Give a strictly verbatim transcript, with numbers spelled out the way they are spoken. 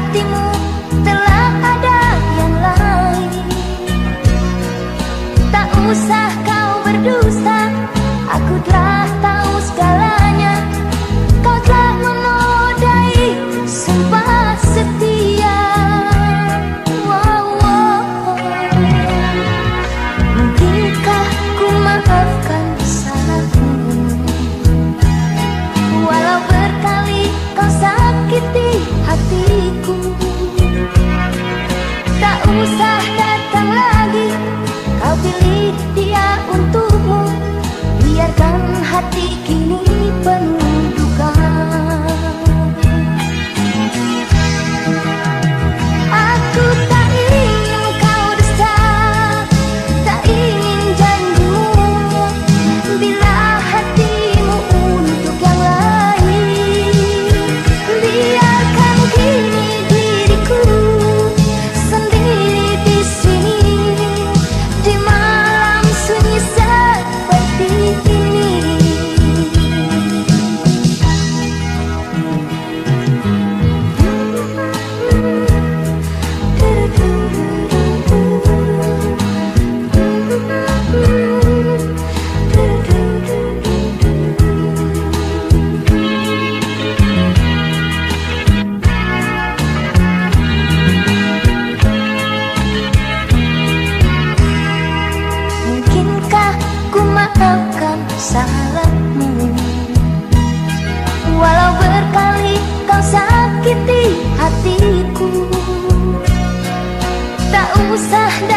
hatimu telah ada yang lain. Tak usah kau berdusta, aku telah tahu segalanya. Kau telah menodai sumpah setia. Wow, wow. Mungkinkah ku maafkan salahmu, walau berkali kau sakiti hatiku. Tak usah datang lagi, kau pilih dia untukmu. Biarkan hati kini penuh duka. Aku tak ingin kau dusta, tak ingin janjimu. Bila hatimu untuk yang lain, biarkan kini diriku sendiri di sini, di malam sunyi seperti ini. Mungkinkah ku maafkan salahmu, walau berkali kau sakiti hatiku. Tak usah